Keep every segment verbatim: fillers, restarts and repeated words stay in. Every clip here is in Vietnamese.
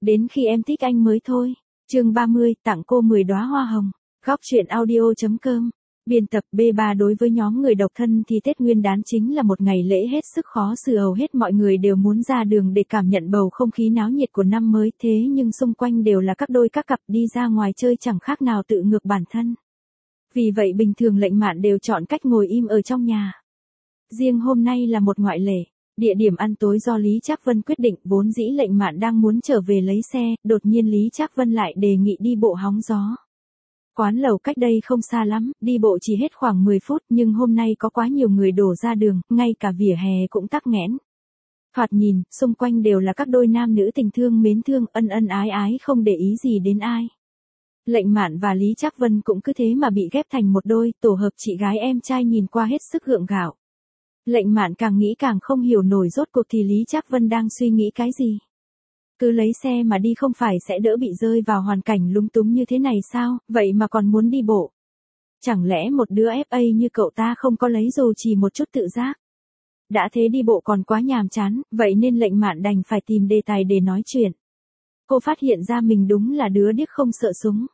Đến khi em thích anh mới thôi. Chương ba mươi, tặng cô mười đóa hoa hồng. Góc truyện audio chấm com. Biên tập B ba. Đối với nhóm người độc thân thì Tết Nguyên đán chính là một ngày lễ hết sức khó xử, hầu hết mọi người đều muốn ra đường để cảm nhận bầu không khí náo nhiệt của năm mới, thế nhưng xung quanh đều là các đôi các cặp đi ra ngoài chơi chẳng khác nào tự ngược bản thân. Vì vậy bình thường Lệnh Mạn đều chọn cách ngồi im ở trong nhà. Riêng hôm nay là một ngoại lệ. Địa điểm ăn tối do Lý Trác Vân quyết định, vốn dĩ Lệnh Mạn đang muốn trở về lấy xe, đột nhiên Lý Trác Vân lại đề nghị đi bộ hóng gió. Quán lẩu cách đây không xa lắm, đi bộ chỉ hết khoảng mười phút, nhưng hôm nay có quá nhiều người đổ ra đường, ngay cả vỉa hè cũng tắc nghẽn. Thoạt nhìn, xung quanh đều là các đôi nam nữ tình thương mến thương, ân ân ái ái không để ý gì đến ai. Lệnh Mạn và Lý Trác Vân cũng cứ thế mà bị ghép thành một đôi, tổ hợp chị gái em trai nhìn qua hết sức gượng gạo. Lệnh Mạn càng nghĩ càng không hiểu nổi rốt cuộc thì Lý Trác Vân đang suy nghĩ cái gì. Cứ lấy xe mà đi không phải sẽ đỡ bị rơi vào hoàn cảnh lúng túng như thế này sao, vậy mà còn muốn đi bộ. Chẳng lẽ một đứa ép a như cậu ta không có lấy dù chỉ một chút tự giác. Đã thế đi bộ còn quá nhàm chán, vậy nên Lệnh Mạn đành phải tìm đề tài để nói chuyện. Cô phát hiện ra mình đúng là đứa điếc không sợ súng.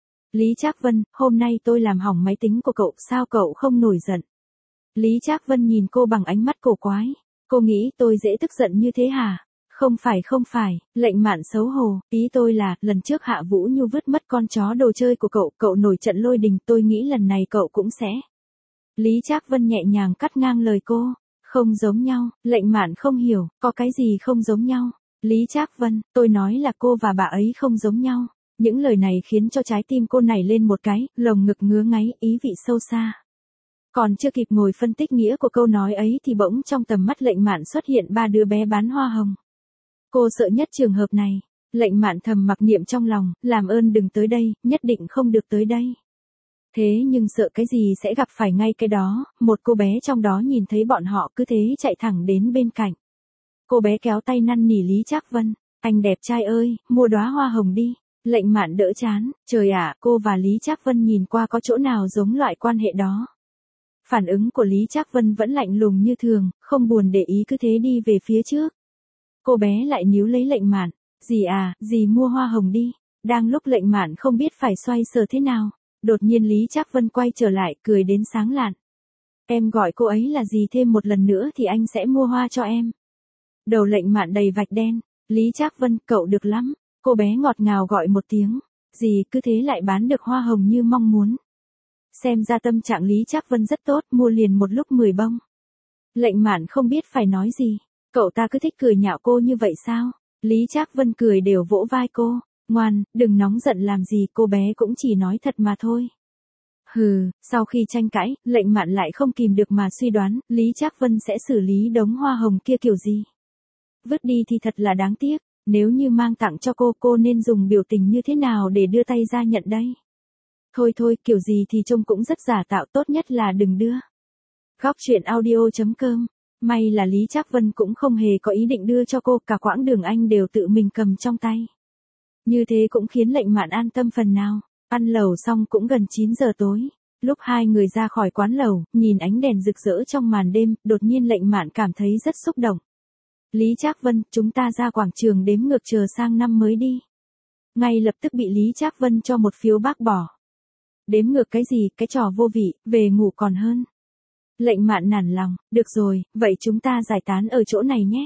Lý Trác Vân, hôm nay tôi làm hỏng máy tính của cậu, sao cậu không nổi giận? Lý Trác Vân nhìn cô bằng ánh mắt cổ quái. Cô nghĩ tôi dễ tức giận như thế hả? Không phải không phải, Lệnh Mạn xấu hổ, ý tôi là, lần trước Hạ Vũ Nhu vứt mất con chó đồ chơi của cậu, cậu nổi trận lôi đình, tôi nghĩ lần này cậu cũng sẽ. Lý Trác Vân nhẹ nhàng cắt ngang lời cô. Không giống nhau, Lệnh Mạn không hiểu, có cái gì không giống nhau? Lý Trác Vân, tôi nói là cô và bà ấy không giống nhau. Những lời này khiến cho trái tim cô nảy lên một cái, lồng ngực ngứa ngáy, ý vị sâu xa. Còn chưa kịp ngồi phân tích nghĩa của câu nói ấy thì bỗng trong tầm mắt Lệnh Mạn xuất hiện ba đứa bé bán hoa hồng. Cô sợ nhất trường hợp này. Lệnh Mạn thầm mặc niệm trong lòng, làm ơn đừng tới đây, nhất định không được tới đây. Thế nhưng sợ cái gì sẽ gặp phải ngay cái đó, một cô bé trong đó nhìn thấy bọn họ cứ thế chạy thẳng đến bên cạnh. Cô bé kéo tay năn nỉ Lý Trác Vân, anh đẹp trai ơi, mua đóa hoa hồng đi. Lệnh Mạn đỡ chán, trời ạ, cô và Lý Trác Vân nhìn qua có chỗ nào giống loại quan hệ đó. Phản ứng của Lý Trác Vân vẫn lạnh lùng như thường, không buồn để ý cứ thế đi về phía trước. Cô bé lại níu lấy Lệnh Mạn, dì à, dì mua hoa hồng đi. Đang lúc Lệnh Mạn không biết phải xoay sở thế nào, đột nhiên Lý Trác Vân quay trở lại, cười đến sáng lạn. Em gọi cô ấy là dì thêm một lần nữa thì anh sẽ mua hoa cho em. Đầu Lệnh Mạn đầy vạch đen, Lý Trác Vân, cậu được lắm. Cô bé ngọt ngào gọi một tiếng, dì cứ thế lại bán được hoa hồng như mong muốn. Xem ra tâm trạng Lý Trác Vân rất tốt, mua liền một lúc mười bông. Lệnh Mạn không biết phải nói gì, cậu ta cứ thích cười nhạo cô như vậy sao? Lý Trác Vân cười đều vỗ vai cô, ngoan, đừng nóng giận làm gì, cô bé cũng chỉ nói thật mà thôi. Hừ, sau khi tranh cãi, Lệnh Mạn lại không kìm được mà suy đoán, Lý Trác Vân sẽ xử lý đống hoa hồng kia kiểu gì? Vứt đi thì thật là đáng tiếc, nếu như mang tặng cho cô, cô nên dùng biểu tình như thế nào để đưa tay ra nhận đây? Thôi thôi, kiểu gì thì trông cũng rất giả tạo, tốt nhất là đừng đưa. Góc truyện audio chấm com. May là Lý Trác Vân cũng không hề có ý định đưa cho cô, cả quãng đường anh đều tự mình cầm trong tay. Như thế cũng khiến Lệnh Mạn an tâm phần nào. Ăn lẩu xong cũng gần chín giờ tối. Lúc hai người ra khỏi quán lẩu, nhìn ánh đèn rực rỡ trong màn đêm, đột nhiên Lệnh Mạn cảm thấy rất xúc động. Lý Trác Vân, chúng ta ra quảng trường đếm ngược chờ sang năm mới đi. Ngay lập tức bị Lý Trác Vân cho một phiếu bác bỏ. Đếm ngược cái gì, cái trò vô vị, về ngủ còn hơn. Lệnh Mạn nản lòng, được rồi, vậy chúng ta giải tán ở chỗ này nhé.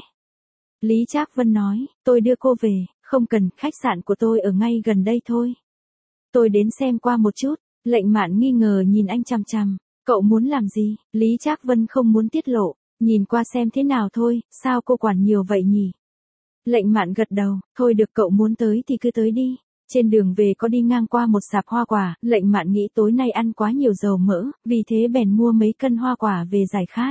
Lý Trác Vân nói, tôi đưa cô về, không cần, khách sạn của tôi ở ngay gần đây thôi. Tôi đến xem qua một chút. Lệnh Mạn nghi ngờ nhìn anh chằm chằm, cậu muốn làm gì? Lý Trác Vân không muốn tiết lộ, nhìn qua xem thế nào thôi, sao cô quản nhiều vậy nhỉ? Lệnh Mạn gật đầu, thôi được, cậu muốn tới thì cứ tới đi. Trên đường về có đi ngang qua một sạp hoa quả, Lệnh Mạn nghĩ tối nay ăn quá nhiều dầu mỡ, vì thế bèn mua mấy cân hoa quả về giải khát.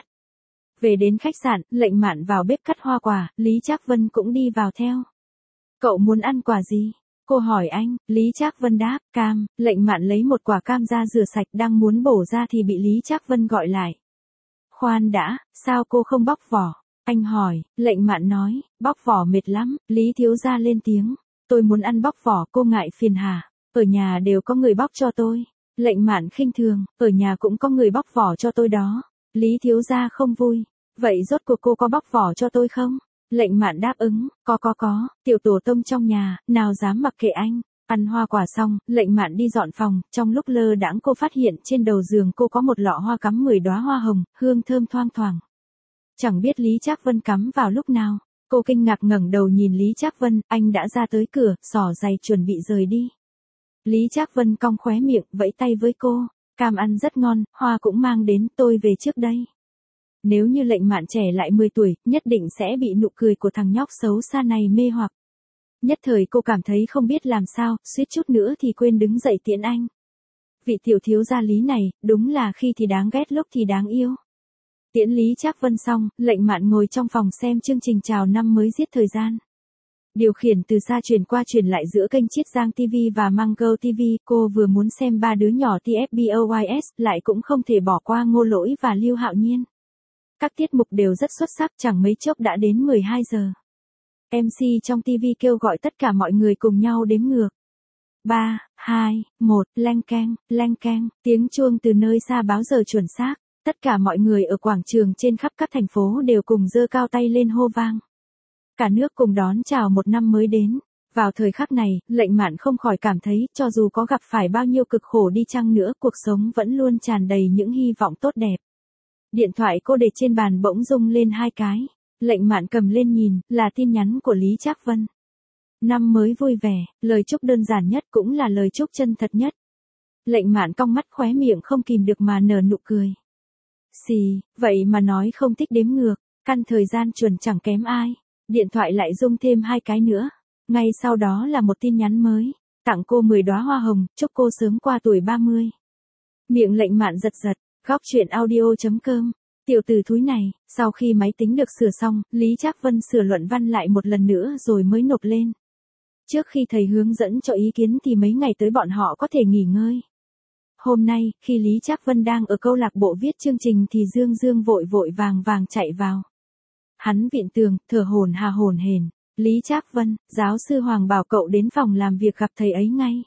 Về đến khách sạn, Lệnh Mạn vào bếp cắt hoa quả, Lý Trác Vân cũng đi vào theo. Cậu muốn ăn quả gì? Cô hỏi anh, Lý Trác Vân đáp, cam. Lệnh Mạn lấy một quả cam ra rửa sạch, đang muốn bổ ra thì bị Lý Trác Vân gọi lại. Khoan đã, sao cô không bóc vỏ? Anh hỏi. Lệnh Mạn nói, bóc vỏ mệt lắm. Lý thiếu gia lên tiếng, tôi muốn ăn bóc vỏ, cô ngại phiền hả? Ở nhà đều có người bóc cho tôi. Lệnh Mạn khinh thường, ở nhà cũng có người bóc vỏ cho tôi đó. Lý thiếu gia không vui, vậy rốt cuộc cô có bóc vỏ cho tôi không? Lệnh Mạn đáp ứng, có có có, tiểu tổ tông trong nhà, nào dám mặc kệ anh. Ăn hoa quả xong, Lệnh Mạn đi dọn phòng, trong lúc lơ đãng cô phát hiện trên đầu giường cô có một lọ hoa cắm mười đóa hoa hồng, hương thơm thoang thoảng. Chẳng biết Lý Trác Vân cắm vào lúc nào, cô kinh ngạc ngẩng đầu nhìn Lý Trác Vân, anh đã ra tới cửa, xỏ giày chuẩn bị rời đi. Lý Trác Vân cong khóe miệng, vẫy tay với cô, cam ăn rất ngon, hoa cũng mang đến, tôi về trước đây. Nếu như Lệnh Mạn trẻ lại mười tuổi, nhất định sẽ bị nụ cười của thằng nhóc xấu xa này mê hoặc. Nhất thời cô cảm thấy không biết làm sao, suýt chút nữa thì quên đứng dậy tiễn anh. Vị tiểu thiếu gia Lý này, đúng là khi thì đáng ghét lúc thì đáng yêu. Tiễn Lý Trác Vân xong, Lệnh Mạn ngồi trong phòng xem chương trình chào năm mới giết thời gian. Điều khiển từ xa chuyển qua chuyển lại giữa kênh Chiết Giang ti vi và Mango ti vi, cô vừa muốn xem ba đứa nhỏ tê ép boys, lại cũng không thể bỏ qua Ngô Lỗi và Lưu Hạo Nhiên. Các tiết mục đều rất xuất sắc, chẳng mấy chốc đã đến mười hai giờ. em xê trong ti vi kêu gọi tất cả mọi người cùng nhau đếm ngược. ba, hai, một, leng keng, leng keng, tiếng chuông từ nơi xa báo giờ chuẩn xác. Tất cả mọi người ở quảng trường trên khắp các thành phố đều cùng giơ cao tay lên hô vang. Cả nước cùng đón chào một năm mới đến. Vào thời khắc này, Lệnh Mạn không khỏi cảm thấy, cho dù có gặp phải bao nhiêu cực khổ đi chăng nữa, cuộc sống vẫn luôn tràn đầy những hy vọng tốt đẹp. Điện thoại cô để trên bàn bỗng rung lên hai cái. Lệnh Mạn cầm lên nhìn, là tin nhắn của Lý Trác Vân. Năm mới vui vẻ, lời chúc đơn giản nhất cũng là lời chúc chân thật nhất. Lệnh Mạn cong mắt khóe miệng không kìm được mà nở nụ cười. Xì, vậy mà nói không thích đếm ngược, căn thời gian chuẩn chẳng kém ai. Điện thoại lại rung thêm hai cái nữa. Ngay sau đó là một tin nhắn mới. Tặng cô mười đóa hoa hồng, chúc cô sớm qua tuổi ba mươi. Miệng Lệnh Mạn giật giật, góc chuyện audio chấm com. Tiểu tử thúi này, sau khi máy tính được sửa xong, Lý Trác Vân sửa luận văn lại một lần nữa rồi mới nộp lên. Trước khi thầy hướng dẫn cho ý kiến thì mấy ngày tới bọn họ có thể nghỉ ngơi. Hôm nay, khi Lý Trác Vân đang ở câu lạc bộ viết chương trình thì Dương Dương vội vội vàng vàng chạy vào. Hắn vịn tường, thở hổn hà hổn hển. Lý Trác Vân, giáo sư Hoàng bảo cậu đến phòng làm việc gặp thầy ấy ngay.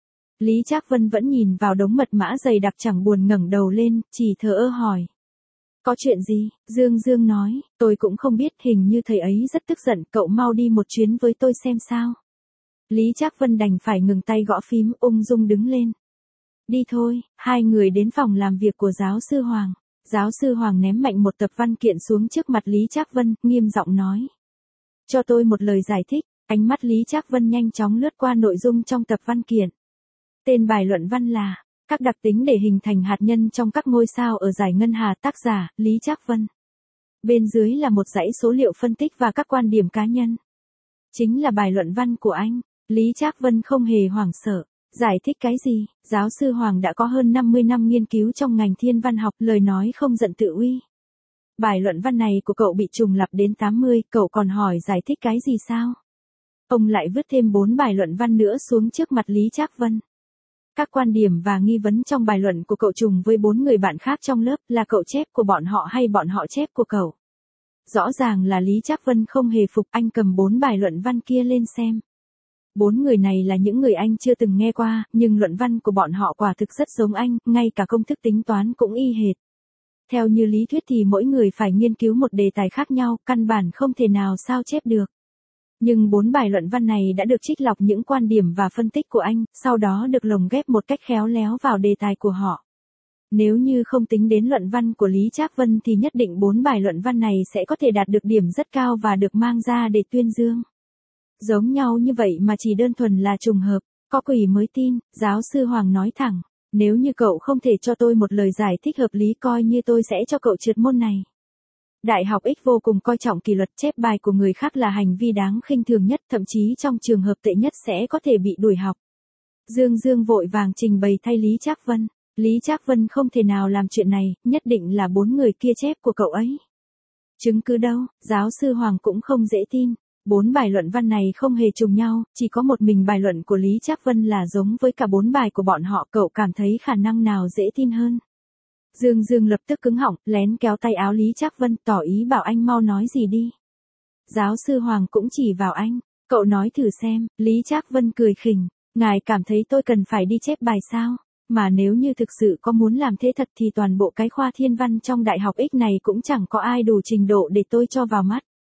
Lý Trác Vân vẫn nhìn vào đống mật mã dày đặc chẳng buồn ngẩng đầu lên, chỉ thờ ơ hỏi. Có chuyện gì? Dương Dương nói, tôi cũng không biết, hình như thầy ấy rất tức giận, cậu mau đi một chuyến với tôi xem sao. Lý Trác Vân đành phải ngừng tay gõ phím, ung dung đứng lên. Đi thôi, hai người đến phòng làm việc của giáo sư Hoàng. Giáo sư Hoàng ném mạnh một tập văn kiện xuống trước mặt Lý Trác Vân, nghiêm giọng nói. Cho tôi một lời giải thích. Ánh mắt Lý Trác Vân nhanh chóng lướt qua nội dung trong tập văn kiện. Tên bài luận văn là các đặc tính để hình thành hạt nhân trong các ngôi sao ở dải ngân hà, tác giả Lý Trác Vân. Bên dưới là một dãy số liệu phân tích và các quan điểm cá nhân. Chính là bài luận văn của anh. Lý Trác Vân không hề hoảng sợ. Giải thích cái gì? Giáo sư Hoàng đã có hơn năm mươi năm nghiên cứu trong ngành thiên văn học, lời nói không giận tự uy. Bài luận văn này của cậu bị trùng lặp đến tám mươi, cậu còn hỏi giải thích cái gì sao? Ông lại vứt thêm bốn bài luận văn nữa xuống trước mặt Lý Trác Vân. Các quan điểm và nghi vấn trong bài luận của cậu trùng với bốn người bạn khác trong lớp, là cậu chép của bọn họ hay bọn họ chép của cậu? Rõ ràng là Lý Trác Vân không hề phục, anh cầm bốn bài luận văn kia lên xem. Bốn người này là những người anh chưa từng nghe qua, nhưng luận văn của bọn họ quả thực rất giống anh, ngay cả công thức tính toán cũng y hệt. Theo như lý thuyết thì mỗi người phải nghiên cứu một đề tài khác nhau, căn bản không thể nào sao chép được. Nhưng bốn bài luận văn này đã được trích lọc những quan điểm và phân tích của anh, sau đó được lồng ghép một cách khéo léo vào đề tài của họ. Nếu như không tính đến luận văn của Lý Trác Vân thì nhất định bốn bài luận văn này sẽ có thể đạt được điểm rất cao và được mang ra để tuyên dương. Giống nhau như vậy mà chỉ đơn thuần là trùng hợp, có quỷ mới tin, giáo sư Hoàng nói thẳng. Nếu như cậu không thể cho tôi một lời giải thích hợp lý coi như tôi sẽ cho cậu trượt môn này. Đại học X vô cùng coi trọng kỷ luật, chép bài của người khác là hành vi đáng khinh thường nhất, thậm chí trong trường hợp tệ nhất sẽ có thể bị đuổi học. Dương Dương vội vàng trình bày thay Lý Trác Vân. Lý Trác Vân không thể nào làm chuyện này, nhất định là bốn người kia chép của cậu ấy. Chứng cứ đâu? Giáo sư Hoàng cũng không dễ tin. Bốn bài luận văn này không hề trùng nhau, chỉ có một mình bài luận của Lý Trác Vân là giống với cả bốn bài của bọn họ, cậu cảm thấy khả năng nào dễ tin hơn? Dương Dương lập tức cứng họng, lén kéo tay áo Lý Trác Vân, tỏ ý bảo anh mau nói gì đi. Giáo sư Hoàng cũng chỉ vào anh, cậu nói thử xem. Lý Trác Vân cười khỉnh, ngài cảm thấy tôi cần phải đi chép bài sao? Mà nếu như thực sự có muốn làm thế thật thì toàn bộ cái khoa thiên văn trong đại học X này cũng chẳng có ai đủ trình độ để tôi cho vào mắt.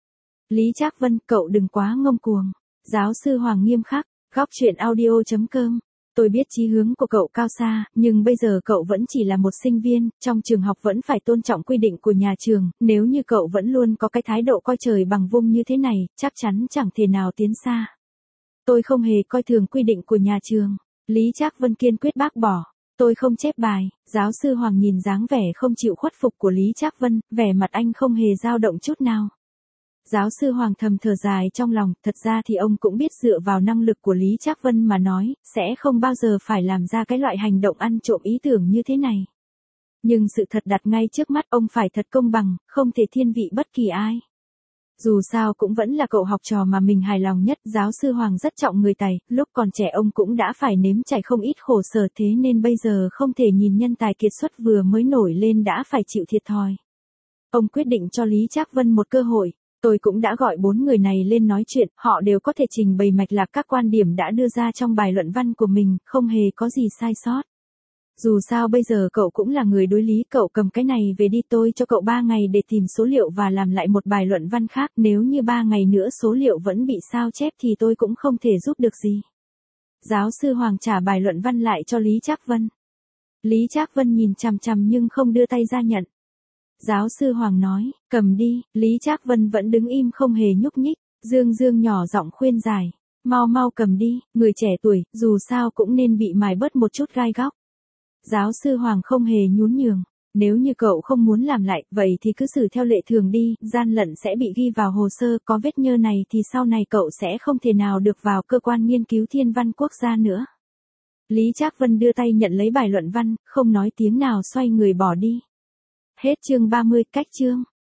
Lý Trác Vân, cậu đừng quá ngông cuồng. Giáo sư Hoàng nghiêm khắc, góc chuyện audio.com. Tôi biết chí hướng của cậu cao xa, nhưng bây giờ cậu vẫn chỉ là một sinh viên, trong trường học vẫn phải tôn trọng quy định của nhà trường, nếu như cậu vẫn luôn có cái thái độ coi trời bằng vung như thế này, chắc chắn chẳng thể nào tiến xa. Tôi không hề coi thường quy định của nhà trường. Lý Trác Vân kiên quyết bác bỏ. Tôi không chép bài. Giáo sư Hoàng nhìn dáng vẻ không chịu khuất phục của Lý Trác Vân, vẻ mặt anh không hề dao động chút nào. Giáo sư Hoàng thầm thở dài trong lòng, thật ra thì ông cũng biết dựa vào năng lực của Lý Trác Vân mà nói, sẽ không bao giờ phải làm ra cái loại hành động ăn trộm ý tưởng như thế này. Nhưng sự thật đặt ngay trước mắt, ông phải thật công bằng, không thể thiên vị bất kỳ ai. Dù sao cũng vẫn là cậu học trò mà mình hài lòng nhất, giáo sư Hoàng rất trọng người tài, lúc còn trẻ ông cũng đã phải nếm trải không ít khổ sở, thế nên bây giờ không thể nhìn nhân tài kiệt xuất vừa mới nổi lên đã phải chịu thiệt thòi. Ông quyết định cho Lý Trác Vân một cơ hội. Tôi cũng đã gọi bốn người này lên nói chuyện, họ đều có thể trình bày mạch lạc các quan điểm đã đưa ra trong bài luận văn của mình, không hề có gì sai sót. Dù sao bây giờ cậu cũng là người đối lý, cậu cầm cái này về đi, tôi cho cậu ba ngày để tìm số liệu và làm lại một bài luận văn khác, nếu như ba ngày nữa số liệu vẫn bị sao chép thì tôi cũng không thể giúp được gì. Giáo sư Hoàng trả bài luận văn lại cho Lý Trác Vân. Lý Trác Vân nhìn chằm chằm nhưng không đưa tay ra nhận. Giáo sư Hoàng nói, cầm đi. Lý Trác Vân vẫn đứng im không hề nhúc nhích. Dương Dương nhỏ giọng khuyên giải, mau mau cầm đi, người trẻ tuổi, dù sao cũng nên bị mài bớt một chút gai góc. Giáo sư Hoàng không hề nhún nhường, nếu như cậu không muốn làm lại, vậy thì cứ xử theo lệ thường đi, gian lận sẽ bị ghi vào hồ sơ, có vết nhơ này thì sau này cậu sẽ không thể nào được vào cơ quan nghiên cứu thiên văn quốc gia nữa. Lý Trác Vân đưa tay nhận lấy bài luận văn, không nói tiếng nào xoay người bỏ đi. Hết chương ba mươi, cách chương.